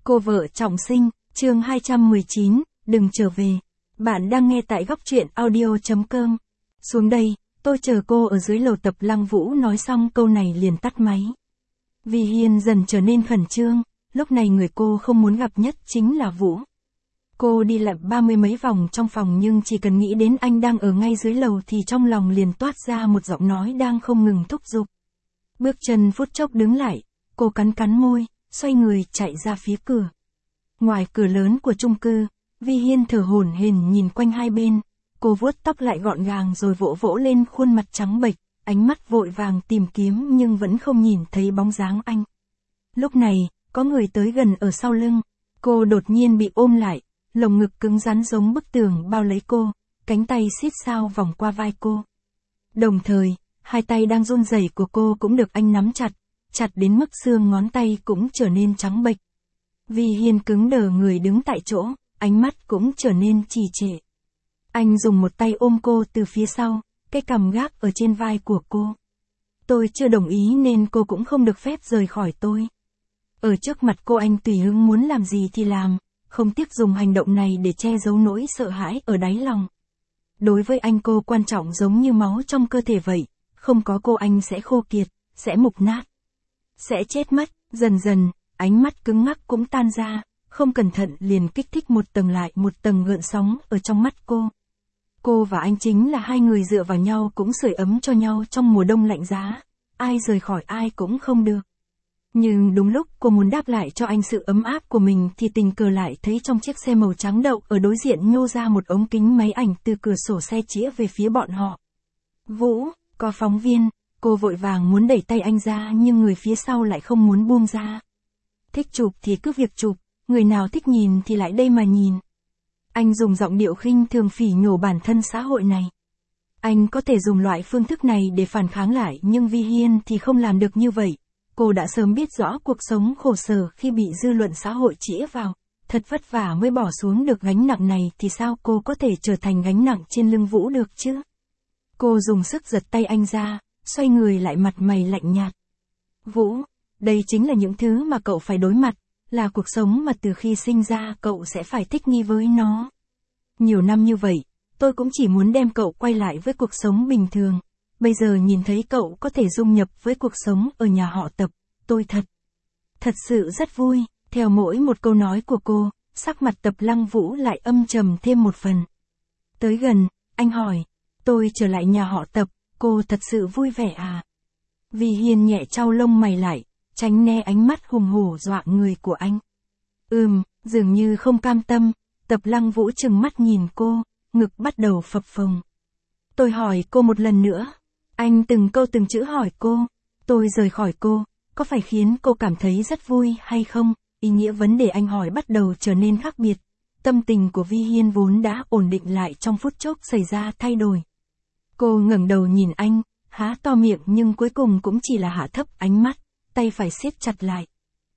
Cô vợ trọng sinh, chương 219, đừng trở về. Bạn đang nghe tại góc truyện audio.com. Xuống đây, tôi chờ cô ở dưới lầu. Tập Lăng Vũ nói xong câu này liền tắt máy. Vi Hiên dần trở nên khẩn trương, lúc này người cô không muốn gặp nhất chính là Vũ. Cô đi lặp 30 mấy vòng trong phòng nhưng chỉ cần nghĩ đến anh đang ở ngay dưới lầu thì trong lòng liền toát ra một giọng nói đang không ngừng thúc giục. Bước chân phút chốc đứng lại, cô cắn cắn môi, xoay người chạy ra phía cửa. Ngoài cửa lớn của chung cư, Vi Hiên thở hổn hển nhìn quanh hai bên, cô vuốt tóc lại gọn gàng rồi vỗ vỗ lên khuôn mặt trắng bệch, ánh mắt vội vàng tìm kiếm nhưng vẫn không nhìn thấy bóng dáng anh. Lúc này, có người tới gần ở sau lưng, cô đột nhiên bị ôm lại, lồng ngực cứng rắn giống bức tường bao lấy cô, cánh tay siết sao vòng qua vai cô. Đồng thời, hai tay đang run rẩy của cô cũng được anh nắm chặt, chặt đến mức xương ngón tay cũng trở nên trắng bệch. Vi Hiên cứng đờ người đứng tại chỗ, ánh mắt cũng trở nên trì trệ. Anh dùng một tay ôm cô từ phía sau, cái cằm gác ở trên vai của cô. Tôi chưa đồng ý nên cô cũng không được phép rời khỏi tôi. Ở trước mặt cô anh tùy hứng muốn làm gì thì làm, không tiếc dùng hành động này để che giấu nỗi sợ hãi ở đáy lòng. Đối với anh cô quan trọng giống như máu trong cơ thể vậy, không có cô anh sẽ khô kiệt, sẽ mục nát, sẽ chết mất. Dần dần, ánh mắt cứng ngắc cũng tan ra, không cẩn thận liền kích thích một tầng lại một tầng gợn sóng ở trong mắt cô. Cô và anh chính là hai người dựa vào nhau cũng sưởi ấm cho nhau trong mùa đông lạnh giá, ai rời khỏi ai cũng không được. Nhưng đúng lúc cô muốn đáp lại cho anh sự ấm áp của mình thì tình cờ lại thấy trong chiếc xe màu trắng đậu ở đối diện nhô ra một ống kính máy ảnh từ cửa sổ xe chĩa về phía bọn họ. Vũ, có phóng viên, cô vội vàng muốn đẩy tay anh ra nhưng người phía sau lại không muốn buông ra. Thích chụp thì cứ việc chụp, người nào thích nhìn thì lại đây mà nhìn. Anh dùng giọng điệu khinh thường phỉ nhổ bản thân xã hội này. Anh có thể dùng loại phương thức này để phản kháng lại nhưng Vi Hiên thì không làm được như vậy. Cô đã sớm biết rõ cuộc sống khổ sở khi bị dư luận xã hội chĩa vào, thật vất vả mới bỏ xuống được gánh nặng này thì sao cô có thể trở thành gánh nặng trên lưng Vũ được chứ? Cô dùng sức giật tay anh ra, xoay người lại mặt mày lạnh nhạt. Vũ, đây chính là những thứ mà cậu phải đối mặt, là cuộc sống mà từ khi sinh ra cậu sẽ phải thích nghi với nó. Nhiều năm như vậy, tôi cũng chỉ muốn đem cậu quay lại với cuộc sống bình thường. Bây giờ nhìn thấy cậu có thể dung nhập với cuộc sống ở nhà họ Tập, tôi thật sự rất vui. Theo mỗi một câu nói của cô, sắc mặt Tập Lăng Vũ lại âm trầm thêm một phần. Tới gần, anh hỏi, tôi trở lại nhà họ Tập, cô thật sự vui vẻ à? Vi Hiên nhẹ chau lông mày lại, tránh né ánh mắt hùng hổ dọa người của anh. Dường như không cam tâm, Tập Lăng Vũ trừng mắt nhìn cô, ngực bắt đầu phập phồng. Tôi hỏi cô một lần nữa. Anh từng câu từng chữ hỏi cô, tôi rời khỏi cô, có phải khiến cô cảm thấy rất vui hay không? Ý nghĩa vấn đề anh hỏi bắt đầu trở nên khác biệt. Tâm tình của Vi Hiên vốn đã ổn định lại trong phút chốc xảy ra thay đổi. Cô ngẩng đầu nhìn anh, há to miệng nhưng cuối cùng cũng chỉ là hạ thấp ánh mắt, tay phải siết chặt lại.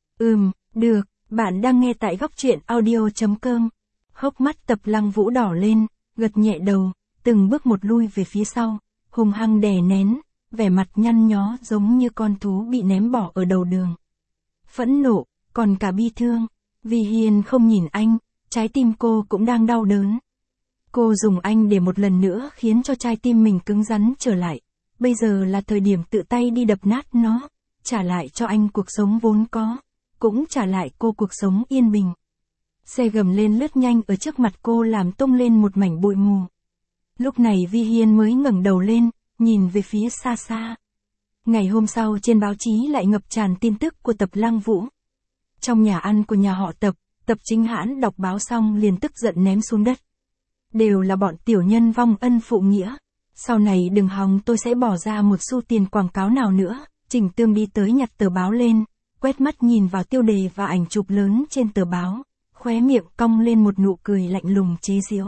Được, bạn đang nghe tại góc truyện audio.com. Hốc mắt Tập Lăng Vũ đỏ lên, gật nhẹ đầu, từng bước một lui về phía sau, hung hăng đè nén, vẻ mặt nhăn nhó giống như con thú bị ném bỏ ở đầu đường. Phẫn nộ, còn cả bi thương. Vi Hiên không nhìn anh, trái tim cô cũng đang đau đớn. Cô dùng anh để một lần nữa khiến cho trái tim mình cứng rắn trở lại. Bây giờ là thời điểm tự tay đi đập nát nó, trả lại cho anh cuộc sống vốn có, cũng trả lại cô cuộc sống yên bình. Xe gầm lên lướt nhanh ở trước mặt cô làm tung lên một mảnh bụi mù. Lúc này Vi Hiên mới ngẩng đầu lên, nhìn về phía xa xa. Ngày hôm sau trên báo chí lại ngập tràn tin tức của Tập Lăng Vũ. Trong nhà ăn của nhà họ Tập, Tập Chính Hãn đọc báo xong liền tức giận ném xuống đất. Đều là bọn tiểu nhân vong ân phụ nghĩa. Sau này đừng hòng tôi sẽ bỏ ra một xu tiền quảng cáo nào nữa. Trình Tương đi tới nhặt tờ báo lên, quét mắt nhìn vào tiêu đề và ảnh chụp lớn trên tờ báo, khóe miệng cong lên một nụ cười lạnh lùng chế giễu.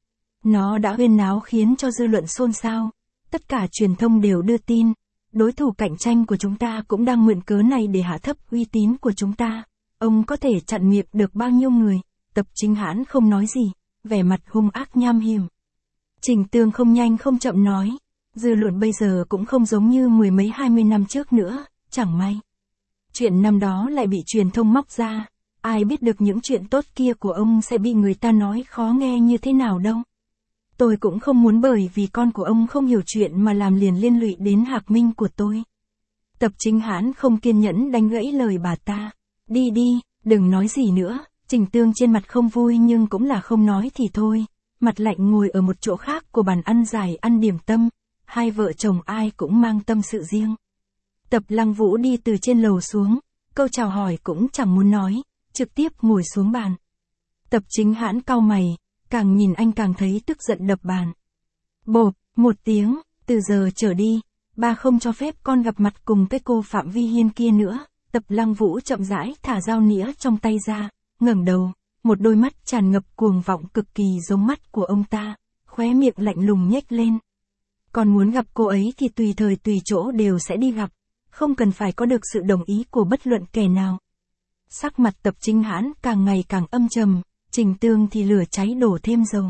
Nó đã huyên náo khiến cho dư luận xôn xao. Tất cả truyền thông đều đưa tin, đối thủ cạnh tranh của chúng ta cũng đang mượn cớ này để hạ thấp uy tín của chúng ta. Ông có thể chặn miệng được bao nhiêu người? Tập Chính Hãn không nói gì, vẻ mặt hung ác nham hiểm. Trình Tương không nhanh không chậm nói, dư luận bây giờ cũng không giống như 10 mấy 20 năm trước nữa, chẳng may. Chuyện năm đó lại bị truyền thông móc ra, ai biết được những chuyện tốt kia của ông sẽ bị người ta nói khó nghe như thế nào đâu. Tôi cũng không muốn bởi vì con của ông không hiểu chuyện mà làm liền liên lụy đến Hạc Minh của tôi. Tập Chính Hãn không kiên nhẫn đánh gãy lời bà ta. Đi đi, đừng nói gì nữa. Trình Tương trên mặt không vui nhưng cũng là không nói thì thôi. Mặt lạnh ngồi ở một chỗ khác của bàn ăn dài ăn điểm tâm. Hai vợ chồng ai cũng mang tâm sự riêng. Tập Lăng Vũ đi từ trên lầu xuống. Câu chào hỏi cũng chẳng muốn nói. Trực tiếp ngồi xuống bàn. Tập Chính Hãn cau mày. Càng nhìn anh càng thấy tức giận đập bàn. Bộp, một tiếng, từ giờ trở đi, ba không cho phép con gặp mặt cùng cái cô Phạm Vi Hiên kia nữa. Tập Lăng Vũ chậm rãi thả dao nĩa trong tay ra, ngẩng đầu, một đôi mắt tràn ngập cuồng vọng cực kỳ giống mắt của ông ta, khóe miệng lạnh lùng nhếch lên. Còn muốn gặp cô ấy thì tùy thời tùy chỗ đều sẽ đi gặp, không cần phải có được sự đồng ý của bất luận kẻ nào. Sắc mặt Tập Chính Hãn càng ngày càng âm trầm. Trình Tương thì lửa cháy đổ thêm dầu.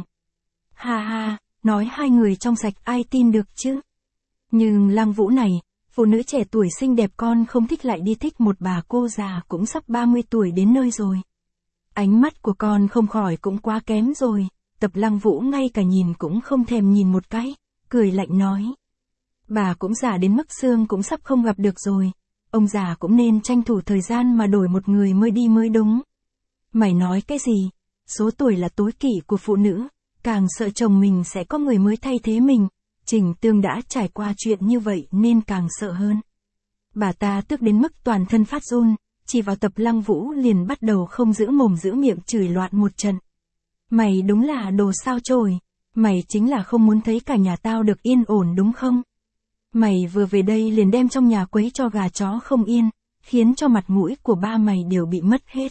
Ha ha, nói hai người trong sạch ai tin được chứ. Nhưng Lăng Vũ này, phụ nữ trẻ tuổi xinh đẹp con không thích lại đi thích một bà cô già cũng sắp 30 tuổi đến nơi rồi. Ánh mắt của con không khỏi cũng quá kém rồi. Tập Lăng Vũ ngay cả nhìn cũng không thèm nhìn một cái, cười lạnh nói. Bà cũng già đến mức xương cũng sắp không gặp được rồi. Ông già cũng nên tranh thủ thời gian mà đổi một người mới đi mới đúng. Mày nói cái gì? Số tuổi là tối kỵ của phụ nữ, càng sợ chồng mình sẽ có người mới thay thế mình. Trình Tương đã trải qua chuyện như vậy nên càng sợ hơn. Bà ta tức đến mức toàn thân phát run, chỉ vào Tập Lăng Vũ liền bắt đầu không giữ mồm giữ miệng chửi loạn một trận. Mày đúng là đồ sao chổi, mày chính là không muốn thấy cả nhà tao được yên ổn đúng không? Mày vừa về đây liền đem trong nhà quấy cho gà chó không yên, khiến cho mặt mũi của ba mày đều bị mất hết.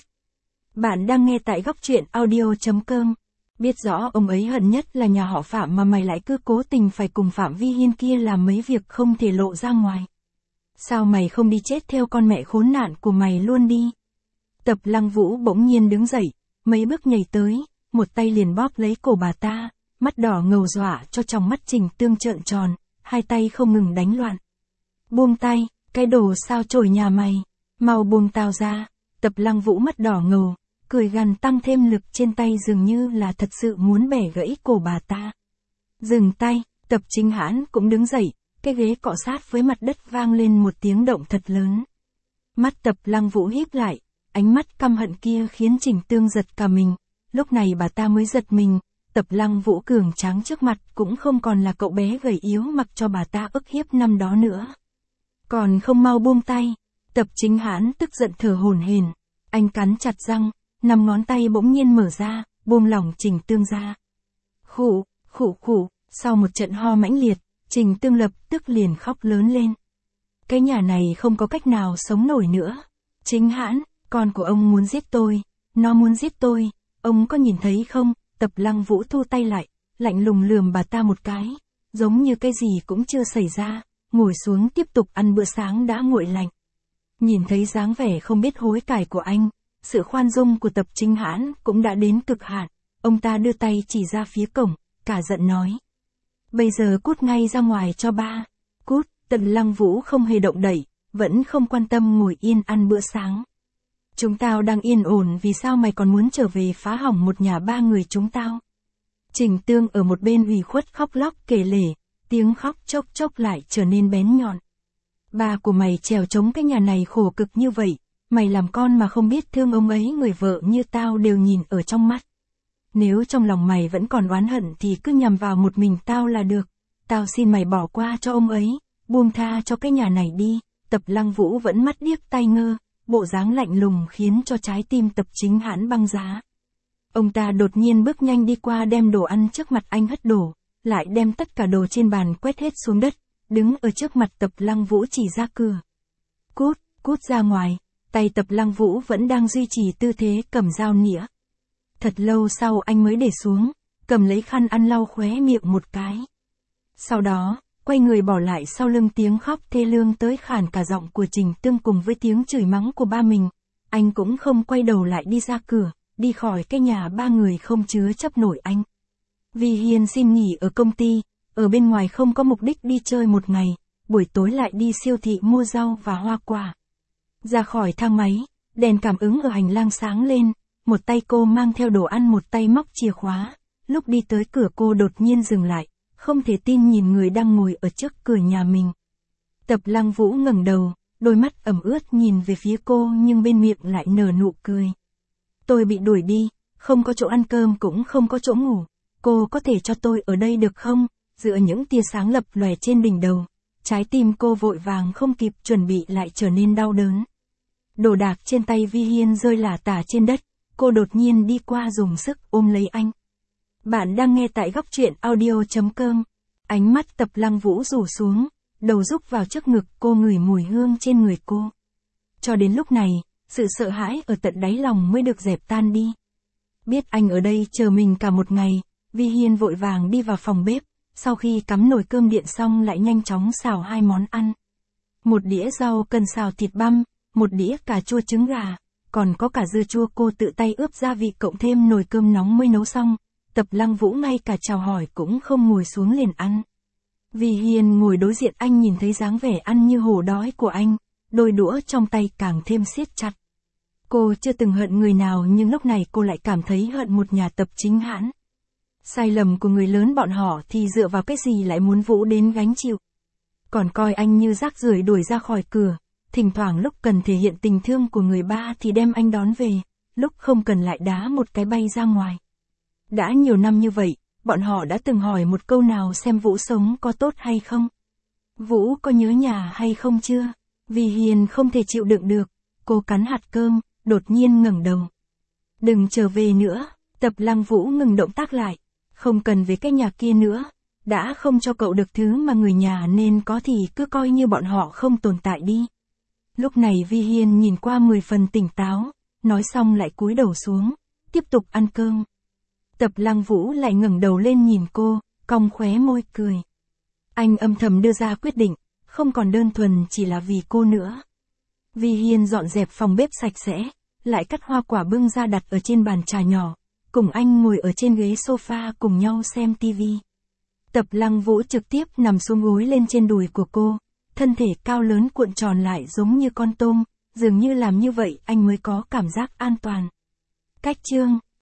Bạn đang nghe tại góc truyện audio.com. Biết rõ ông ấy hận nhất là nhà họ Phạm mà mày lại cứ cố tình phải cùng Phạm Vi Hiên kia làm mấy việc không thể lộ ra ngoài. Sao mày không đi chết theo con mẹ khốn nạn của mày luôn đi? Tập Lăng Vũ bỗng nhiên đứng dậy, mấy bước nhảy tới, một tay liền bóp lấy cổ bà ta, mắt đỏ ngầu dọa cho trong mắt Trình Tương trợn tròn, hai tay không ngừng đánh loạn. Buông tay, cái đồ sao chổi nhà mày, mau buông tao ra. Tập Lăng Vũ mắt đỏ ngầu, cười gằn tăng thêm lực trên tay dường như là thật sự muốn bẻ gãy cổ bà ta. Dừng tay, Tập Chính Hãn cũng đứng dậy, cái ghế cọ sát với mặt đất vang lên một tiếng động thật lớn. Mắt Tập Lăng Vũ híp lại, ánh mắt căm hận kia khiến Trình Tương giật cả mình, lúc này bà ta mới giật mình, Tập Lăng Vũ cường tráng trước mặt cũng không còn là cậu bé gầy yếu mặc cho bà ta ức hiếp năm đó nữa. Còn không mau buông tay, Tập Chính Hãn tức giận thở hổn hển, anh cắn chặt răng, 5 ngón tay bỗng nhiên mở ra, buông lỏng Trình Tương ra. Khụ, khụ khụ, sau một trận ho mãnh liệt, Trình Tương lập tức liền khóc lớn lên. Cái nhà này không có cách nào sống nổi nữa. Chính Hãn, con của ông muốn giết tôi, nó muốn giết tôi, ông có nhìn thấy không? Tập Lăng Vũ thu tay lại, lạnh lùng lườm bà ta một cái, giống như cái gì cũng chưa xảy ra, ngồi xuống tiếp tục ăn bữa sáng đã nguội lạnh. Nhìn thấy dáng vẻ không biết hối cải của anh, sự khoan dung của Tập Chính Hãn cũng đã đến cực hạn, ông ta đưa tay chỉ ra phía cổng, cả giận nói. Bây giờ cút ngay ra ngoài cho ba, cút. Tập Lăng Vũ không hề động đậy, vẫn không quan tâm ngồi yên ăn bữa sáng. Chúng tao đang yên ổn vì sao mày còn muốn trở về phá hỏng một nhà ba người chúng tao? Trình Tương ở một bên ủy khuất khóc lóc kể lể, tiếng khóc chốc chốc lại trở nên bén nhọn. Ba của mày trèo chống cái nhà này khổ cực như vậy, mày làm con mà không biết thương ông ấy, người vợ như tao đều nhìn ở trong mắt. Nếu trong lòng mày vẫn còn oán hận thì cứ nhằm vào một mình tao là được, tao xin mày bỏ qua cho ông ấy, buông tha cho cái nhà này đi. Tập Lăng Vũ vẫn mắt điếc tai ngơ, bộ dáng lạnh lùng khiến cho trái tim Tập Chính Hãn băng giá. Ông ta đột nhiên bước nhanh đi qua đem đồ ăn trước mặt anh hất đổ, lại đem tất cả đồ trên bàn quét hết xuống đất, đứng ở trước mặt Tập Lăng Vũ chỉ ra cửa. Cút, cút ra ngoài, tay Tập Lăng Vũ vẫn đang duy trì tư thế cầm dao nĩa. Thật lâu sau anh mới để xuống, cầm lấy khăn ăn lau khóe miệng một cái. Sau đó, quay người bỏ lại sau lưng tiếng khóc thê lương tới khản cả giọng của Trình Tương cùng với tiếng chửi mắng của ba mình. Anh cũng không quay đầu lại đi ra cửa, đi khỏi cái nhà ba người không chứa chấp nổi anh. Vì Hiền xin nghỉ ở công ty, ở bên ngoài không có mục đích đi chơi một ngày, buổi tối lại đi siêu thị mua rau và hoa quả. Ra khỏi thang máy, Đèn cảm ứng ở hành lang sáng lên, một tay cô mang theo đồ ăn một tay móc chìa khóa. Lúc đi tới cửa cô đột nhiên dừng lại, không thể tin nhìn người đang ngồi ở trước cửa nhà mình. Tập Lăng Vũ ngẩng đầu, đôi mắt ẩm ướt nhìn về phía cô nhưng bên miệng lại nở nụ cười. Tôi bị đuổi đi, không có chỗ ăn cơm cũng không có chỗ ngủ. Cô có thể cho tôi ở đây được không? Giữa những tia sáng lập lòe trên đỉnh đầu, trái tim cô vội vàng không kịp chuẩn bị lại trở nên đau đớn. Đồ đạc trên tay Vi Hiên rơi lả tả trên đất, cô đột nhiên đi qua dùng sức ôm lấy anh. Bạn đang nghe tại góc truyện audio.com. Ánh mắt Tập Lăng Vũ rủ xuống, đầu rúc vào trước ngực cô ngửi mùi hương trên người cô. Cho đến lúc này, sự sợ hãi ở tận đáy lòng mới được dẹp tan đi. Biết anh ở đây chờ mình cả một ngày, Vi Hiên vội vàng đi vào phòng bếp, sau khi cắm nồi cơm điện xong lại nhanh chóng xào 2 món ăn. Một đĩa rau cần xào thịt băm, một đĩa cà chua trứng gà, còn có cả dưa chua cô tự tay ướp gia vị cộng thêm nồi cơm nóng mới nấu xong. Tập Lăng Vũ ngay cả chào hỏi cũng không ngồi xuống liền ăn. Vi Hiên ngồi đối diện anh nhìn thấy dáng vẻ ăn như hổ đói của anh, đôi đũa trong tay càng thêm siết chặt. Cô chưa từng hận người nào nhưng lúc này cô lại cảm thấy hận một nhà Tập chính hãn. Sai lầm của người lớn bọn họ thì dựa vào cái gì lại muốn Vũ đến gánh chịu. Còn coi anh như rác rưởi đuổi ra khỏi cửa, thỉnh thoảng lúc cần thể hiện tình thương của người ba thì đem anh đón về, lúc không cần lại đá một cái bay ra ngoài. Đã nhiều năm như vậy, bọn họ đã từng hỏi một câu nào xem Vũ sống có tốt hay không? Vũ có nhớ nhà hay không chưa? Vi Hiên không thể chịu đựng được, cô cắn hạt cơm, đột nhiên ngẩng đầu. Đừng trở về nữa, Tập Lăng Vũ ngừng động tác lại, không cần về cái nhà kia nữa, đã không cho cậu được thứ mà người nhà nên có thì cứ coi như bọn họ không tồn tại đi. Lúc này Vi Hiên nhìn qua 10 phần tỉnh táo, nói xong lại cúi đầu xuống, tiếp tục ăn cơm. Tập Lăng Vũ lại ngẩng đầu lên nhìn cô, cong khóe môi cười. Anh âm thầm đưa ra quyết định, không còn đơn thuần chỉ là vì cô nữa. Vi Hiên dọn dẹp phòng bếp sạch sẽ, lại cắt hoa quả bưng ra đặt ở trên bàn trà nhỏ, cùng anh ngồi ở trên ghế sofa cùng nhau xem tivi. Tập Lăng Vũ trực tiếp nằm xuống gối lên trên đùi của cô, thân thể cao lớn cuộn tròn lại giống như con tôm, dường như làm như vậy anh mới có cảm giác an toàn. Cách chương